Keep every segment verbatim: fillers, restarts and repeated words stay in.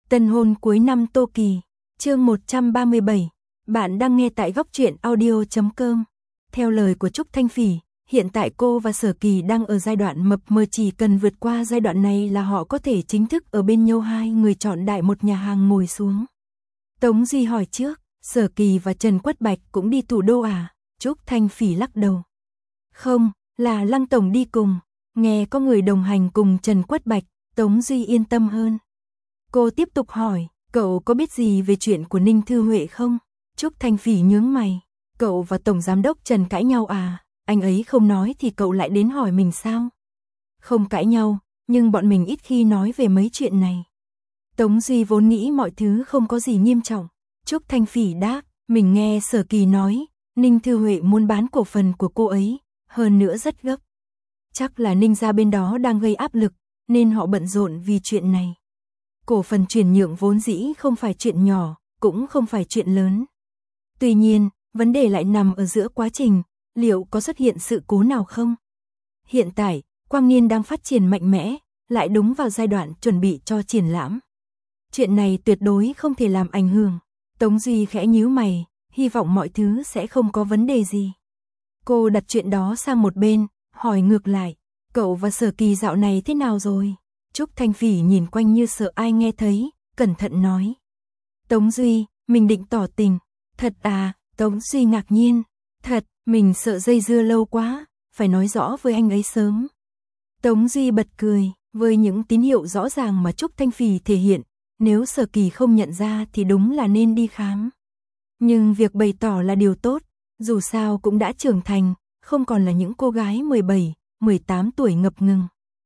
Tân hôn cuối năm Tô Kỳ, chương một trăm ba mươi bảy. Bạn đang nghe tại góc truyện audio chấm com. Theo lời của Trúc Thanh Phỉ, hiện tại cô và Sở Kỳ đang ở giai đoạn mập mờ, chỉ cần vượt qua giai đoạn này là họ có thể chính thức ở bên nhau. Hai người chọn đại một nhà hàng ngồi xuống. Tống Duy hỏi trước, Sở Kỳ và Trần Quất Bạch cũng đi thủ đô à? Trúc Thanh Phỉ lắc đầu. Không, là Lăng Tổng đi cùng. Nghe có người đồng hành cùng Trần Quất Bạch, Tống Duy yên tâm hơn. Cô tiếp tục hỏi, cậu có biết gì về chuyện của Ninh Thư Huệ không? Trúc Thanh Phỉ nhướng mày, cậu và Tổng Giám đốc Trần cãi nhau à? Anh ấy không nói thì cậu lại đến hỏi mình sao? Không cãi nhau, nhưng bọn mình ít khi nói về mấy chuyện này. Tống Duy vốn nghĩ mọi thứ không có gì nghiêm trọng. Trúc Thanh Phỉ đáp, mình nghe Sở Kỳ nói, Ninh Thư Huệ muốn bán cổ phần của cô ấy, hơn nữa rất gấp. Chắc là Ninh gia bên đó đang gây áp lực, nên họ bận rộn vì chuyện này. Cổ phần chuyển nhượng vốn dĩ không phải chuyện nhỏ, cũng không phải chuyện lớn. Tuy nhiên, vấn đề lại nằm ở giữa quá trình, liệu có xuất hiện sự cố nào không? Hiện tại, Quang Niên đang phát triển mạnh mẽ, lại đúng vào giai đoạn chuẩn bị cho triển lãm. Chuyện này tuyệt đối không thể làm ảnh hưởng. Tống Duy khẽ nhíu mày, hy vọng mọi thứ sẽ không có vấn đề gì. Cô đặt chuyện đó sang một bên, hỏi ngược lại, cậu và Sở Kỳ dạo này thế nào rồi? Trúc Thanh Phỉ nhìn quanh như sợ ai nghe thấy, cẩn thận nói. Tống Duy, mình định tỏ tình. Thật à? Tống Duy ngạc nhiên. Thật, mình sợ dây dưa lâu quá, phải nói rõ với anh ấy sớm. Tống Duy bật cười, với những tín hiệu rõ ràng mà Trúc Thanh Phỉ thể hiện, nếu Sở Kỳ không nhận ra thì đúng là nên đi khám. Nhưng việc bày tỏ là điều tốt, dù sao cũng đã trưởng thành, không còn là những cô gái mười bảy, mười tám tuổi ngập ngừng.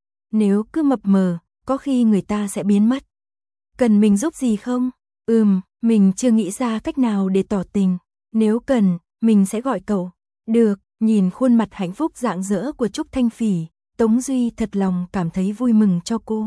Nếu cứ mập mờ, có khi người ta sẽ biến mất. Cần mình giúp gì không? Ừm, mình chưa nghĩ ra cách nào để tỏ tình. Nếu cần, mình sẽ gọi cậu. Được, nhìn khuôn mặt hạnh phúc rạng rỡ của Trúc Thanh Phỉ, Tống Duy thật lòng cảm thấy vui mừng cho cô.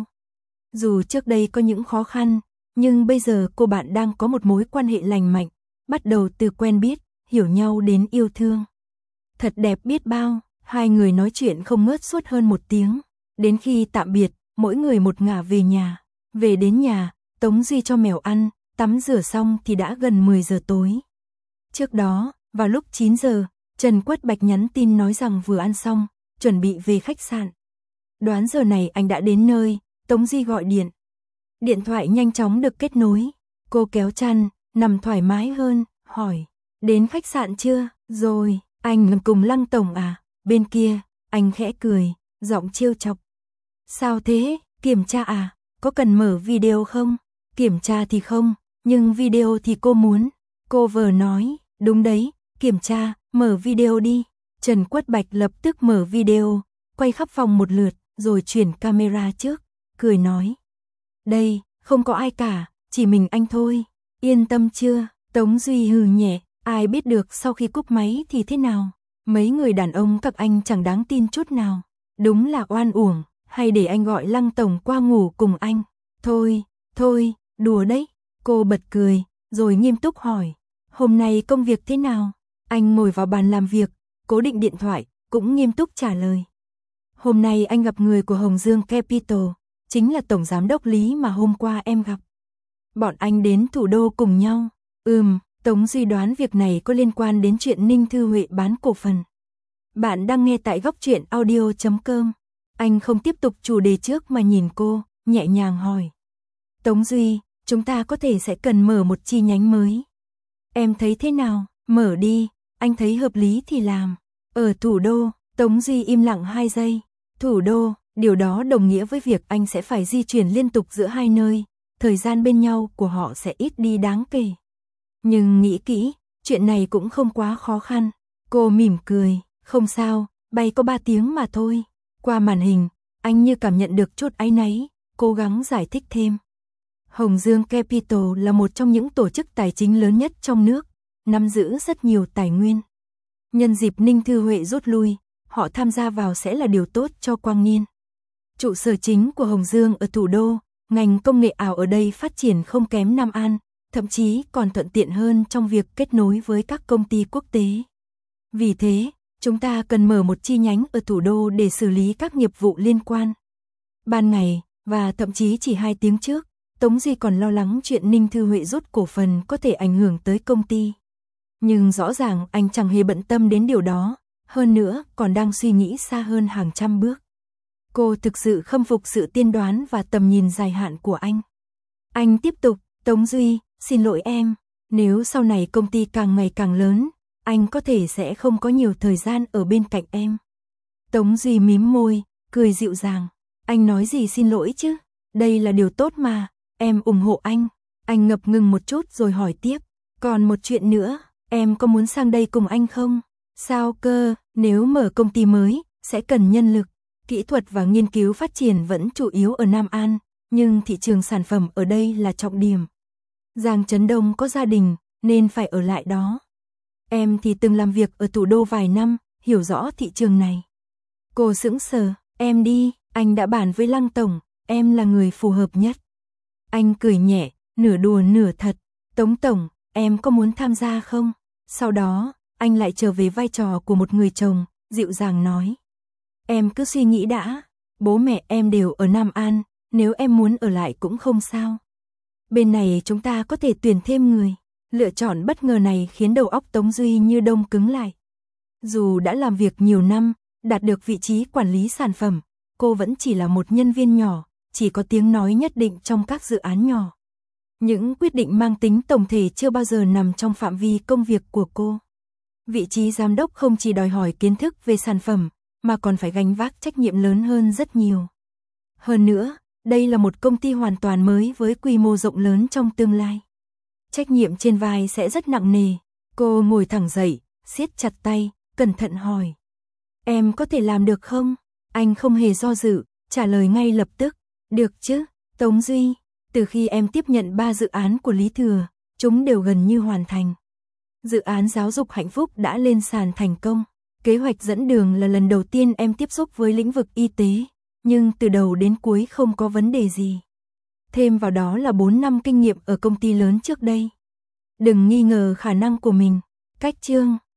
Dù trước đây có những khó khăn, nhưng bây giờ cô bạn đang có một mối quan hệ lành mạnh, bắt đầu từ quen biết, hiểu nhau đến yêu thương. Thật đẹp biết bao, hai người nói chuyện không ngớt suốt hơn một tiếng. Đến khi tạm biệt, mỗi người một ngả về nhà. Về đến nhà, Tống Duy cho mèo ăn, tắm rửa xong thì đã gần mười giờ tối. Trước đó, vào lúc chín giờ, Trần Quất Bạch nhắn tin nói rằng vừa ăn xong, chuẩn bị về khách sạn. Đoán giờ này anh đã đến nơi, Tống Duy gọi điện. Điện thoại nhanh chóng được kết nối. Cô kéo chăn, nằm thoải mái hơn, hỏi, đến khách sạn chưa? Rồi, anh cùng Lăng Tổng à? Bên kia, anh khẽ cười, giọng trêu chọc. Sao thế, kiểm tra à? Có cần mở video không? Kiểm tra thì không, nhưng video thì cô muốn. Cô vờ nói, đúng đấy, kiểm tra, mở video đi. Trần Quất Bạch lập tức mở video, quay khắp phòng một lượt, rồi chuyển camera trước, cười nói. Đây, không có ai cả, chỉ mình anh thôi. Yên tâm chưa? Tống Duy hừ nhẹ, ai biết được sau khi cúp máy thì thế nào? Mấy người đàn ông các anh chẳng đáng tin chút nào. Đúng là oan uổng, hay để anh gọi Lăng Tổng qua ngủ cùng anh. Thôi, thôi, đùa đấy. Cô bật cười, rồi nghiêm túc hỏi. Hôm nay công việc thế nào? Anh ngồi vào bàn làm việc, cố định điện thoại, cũng nghiêm túc trả lời. Hôm nay anh gặp người của Hồng Dương Capital, chính là Tổng Giám đốc Lý mà hôm qua em gặp. Bọn anh đến thủ đô cùng nhau. Ừm, Tống Duy đoán việc này có liên quan đến chuyện Ninh Thư Huệ bán cổ phần. Bạn đang nghe tại góc truyện audio chấm com. Anh không tiếp tục chủ đề trước mà nhìn cô, nhẹ nhàng hỏi. Tống Duy, chúng ta có thể sẽ cần mở một chi nhánh mới. Em thấy thế nào? Mở đi, anh thấy hợp lý thì làm. Ở thủ đô, Tống Duy im lặng hai giây. Thủ đô, điều đó đồng nghĩa với việc anh sẽ phải di chuyển liên tục giữa hai nơi. Thời gian bên nhau của họ sẽ ít đi đáng kể. Nhưng nghĩ kỹ, chuyện này cũng không quá khó khăn. Cô mỉm cười, không sao, bay có ba tiếng mà thôi. Qua màn hình, anh như cảm nhận được chút áy náy, cố gắng giải thích thêm. Hồng Dương Capital là một trong những tổ chức tài chính lớn nhất trong nước, nắm giữ rất nhiều tài nguyên. Nhân dịp Ninh Thư Huệ rút lui, họ tham gia vào sẽ là điều tốt cho Quang Niên. Trụ sở chính của Hồng Dương ở thủ đô, ngành công nghệ ảo ở đây phát triển không kém Nam An, thậm chí còn thuận tiện hơn trong việc kết nối với các công ty quốc tế. Vì thế, chúng ta cần mở một chi nhánh ở thủ đô để xử lý các nghiệp vụ liên quan. Ban ngày, và thậm chí chỉ hai tiếng trước, Tống Duy còn lo lắng chuyện Ninh Thư Huệ rút cổ phần có thể ảnh hưởng tới công ty. Nhưng rõ ràng anh chẳng hề bận tâm đến điều đó, hơn nữa còn đang suy nghĩ xa hơn hàng trăm bước. Cô thực sự khâm phục sự tiên đoán và tầm nhìn dài hạn của anh. Anh tiếp tục, Tống Duy, xin lỗi em, nếu sau này công ty càng ngày càng lớn, anh có thể sẽ không có nhiều thời gian ở bên cạnh em. Tống Duy mím môi, cười dịu dàng, anh nói gì xin lỗi chứ, đây là điều tốt mà, em ủng hộ anh. Anh ngập ngừng một chút rồi hỏi tiếp, còn một chuyện nữa, em có muốn sang đây cùng anh không? Sao cơ, nếu mở công ty mới, sẽ cần nhân lực, kỹ thuật và nghiên cứu phát triển vẫn chủ yếu ở Nam An, nhưng thị trường sản phẩm ở đây là trọng điểm. Giang Trấn Đông có gia đình, nên phải ở lại đó. Em thì từng làm việc ở thủ đô vài năm, hiểu rõ thị trường này. Cô sững sờ, em đi, anh đã bàn với Lăng Tổng, em là người phù hợp nhất. Anh cười nhẹ, nửa đùa nửa thật, Tống Tổng, em có muốn tham gia không? Sau đó, anh lại trở về vai trò của một người chồng, dịu dàng nói. Em cứ suy nghĩ đã, bố mẹ em đều ở Nam An, nếu em muốn ở lại cũng không sao. Bên này chúng ta có thể tuyển thêm người. Lựa chọn bất ngờ này khiến đầu óc Tống Duy như đông cứng lại. Dù đã làm việc nhiều năm, đạt được vị trí quản lý sản phẩm, cô vẫn chỉ là một nhân viên nhỏ, chỉ có tiếng nói nhất định trong các dự án nhỏ. Những quyết định mang tính tổng thể chưa bao giờ nằm trong phạm vi công việc của cô. Vị trí giám đốc không chỉ đòi hỏi kiến thức về sản phẩm, mà còn phải gánh vác trách nhiệm lớn hơn rất nhiều. Hơn nữa, đây là một công ty hoàn toàn mới với quy mô rộng lớn trong tương lai. Trách nhiệm trên vai sẽ rất nặng nề. Cô ngồi thẳng dậy, siết chặt tay, cẩn thận hỏi. Em có thể làm được không? Anh không hề do dự, trả lời ngay lập tức. Được chứ, Tống Duy, từ khi em tiếp nhận ba dự án của Lý Thừa, chúng đều gần như hoàn thành. Dự án giáo dục hạnh phúc đã lên sàn thành công. Kế hoạch dẫn đường là lần đầu tiên em tiếp xúc với lĩnh vực y tế, nhưng từ đầu đến cuối không có vấn đề gì. Thêm vào đó là bốn năm kinh nghiệm ở công ty lớn trước đây. Đừng nghi ngờ khả năng của mình. Cách chương